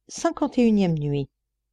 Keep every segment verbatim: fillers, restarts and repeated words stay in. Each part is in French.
cinquante et unième nuit.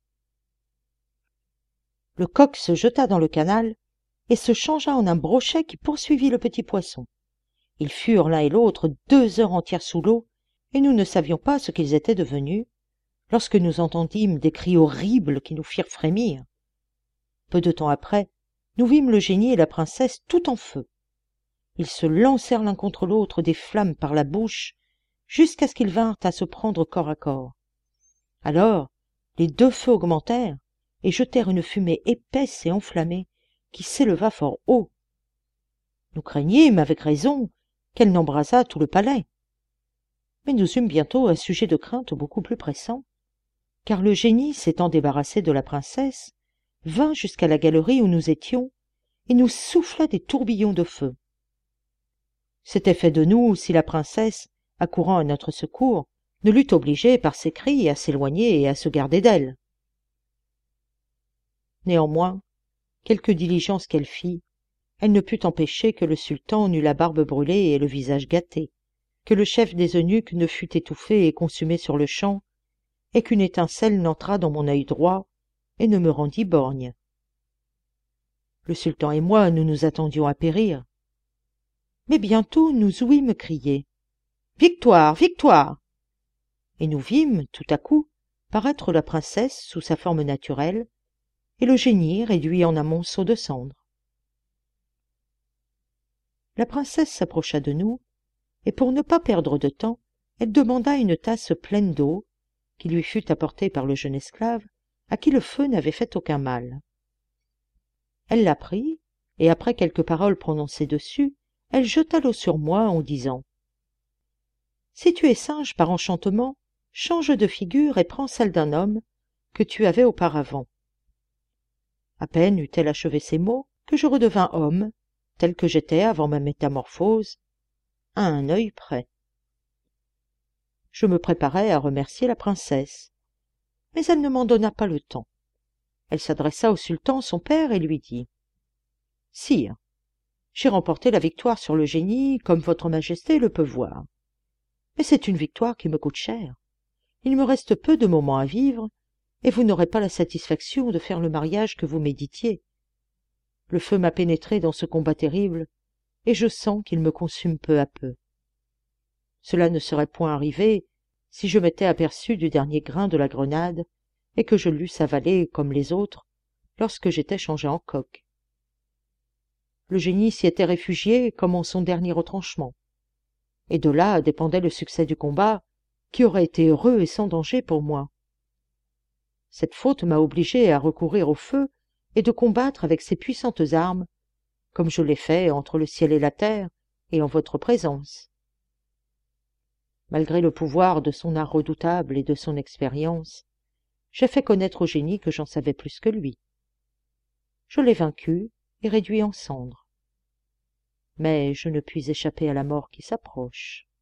Le coq se jeta dans le canal et se changea en un brochet qui poursuivit le petit poisson. Ils furent l'un et l'autre deux heures entières sous l'eau, et nous ne savions pas ce qu'ils étaient devenus, lorsque nous entendîmes des cris horribles qui nous firent frémir. Peu de temps après, nous vîmes le génie et la princesse tout en feu. Ils se lancèrent l'un contre l'autre des flammes par la bouche, jusqu'à ce qu'ils vinrent à se prendre corps à corps. Alors, les deux feux augmentèrent et jetèrent une fumée épaisse et enflammée qui s'éleva fort haut. Nous craignîmes, avec raison, qu'elle n'embrasât tout le palais. Mais nous eûmes bientôt un sujet de crainte beaucoup plus pressant, car le génie, s'étant débarrassé de la princesse, vint jusqu'à la galerie où nous étions et nous souffla des tourbillons de feu. C'était fait de nous si la princesse, accourant à notre secours, ne l'eût obligée par ses cris à s'éloigner et à se garder d'elle. Néanmoins, quelque diligence qu'elle fît, elle ne put empêcher que le sultan n'eût la barbe brûlée et le visage gâté, que le chef des eunuques ne fût étouffé et consumé sur-le-champ, et qu'une étincelle n'entrât dans mon œil droit et ne me rendît borgne. Le sultan et moi, nous nous attendions à périr. Mais bientôt nous ouïmes crier « Victoire, victoire !» et nous vîmes, tout à coup, paraître la princesse sous sa forme naturelle, et le génie réduit en un monceau de cendres. La princesse s'approcha de nous, et pour ne pas perdre de temps, elle demanda une tasse pleine d'eau, qui lui fut apportée par le jeune esclave, à qui le feu n'avait fait aucun mal. Elle la prit, et après quelques paroles prononcées dessus, elle jeta l'eau sur moi en disant « Si tu es singe par enchantement, change de figure et prends celle d'un homme que tu avais auparavant. » À peine eut-elle achevé ces mots que je redevins homme, tel que j'étais avant ma métamorphose, à un œil près. Je me préparais à remercier la princesse, mais elle ne m'en donna pas le temps. Elle s'adressa au sultan son père et lui dit « Sire, j'ai remporté la victoire sur le génie, comme votre majesté le peut voir. Mais c'est une victoire qui me coûte cher. Il me reste peu de moments à vivre, et vous n'aurez pas la satisfaction de faire le mariage que vous méditiez. Le feu m'a pénétré dans ce combat terrible, et je sens qu'il me consume peu à peu. Cela ne serait point arrivé si je m'étais aperçu du dernier grain de la grenade et que je l'eusse avalé comme les autres lorsque j'étais changé en coq. Le génie s'y était réfugié comme en son dernier retranchement, et de là dépendait le succès du combat, qui aurait été heureux et sans danger pour moi. Cette faute m'a obligé à recourir au feu et de combattre avec ces puissantes armes, comme je l'ai fait entre le ciel et la terre, et en votre présence. Malgré le pouvoir de son art redoutable et de son expérience, j'ai fait connaître au génie que j'en savais plus que lui. Je l'ai vaincu et réduit en cendres. Mais je ne puis échapper à la mort qui s'approche.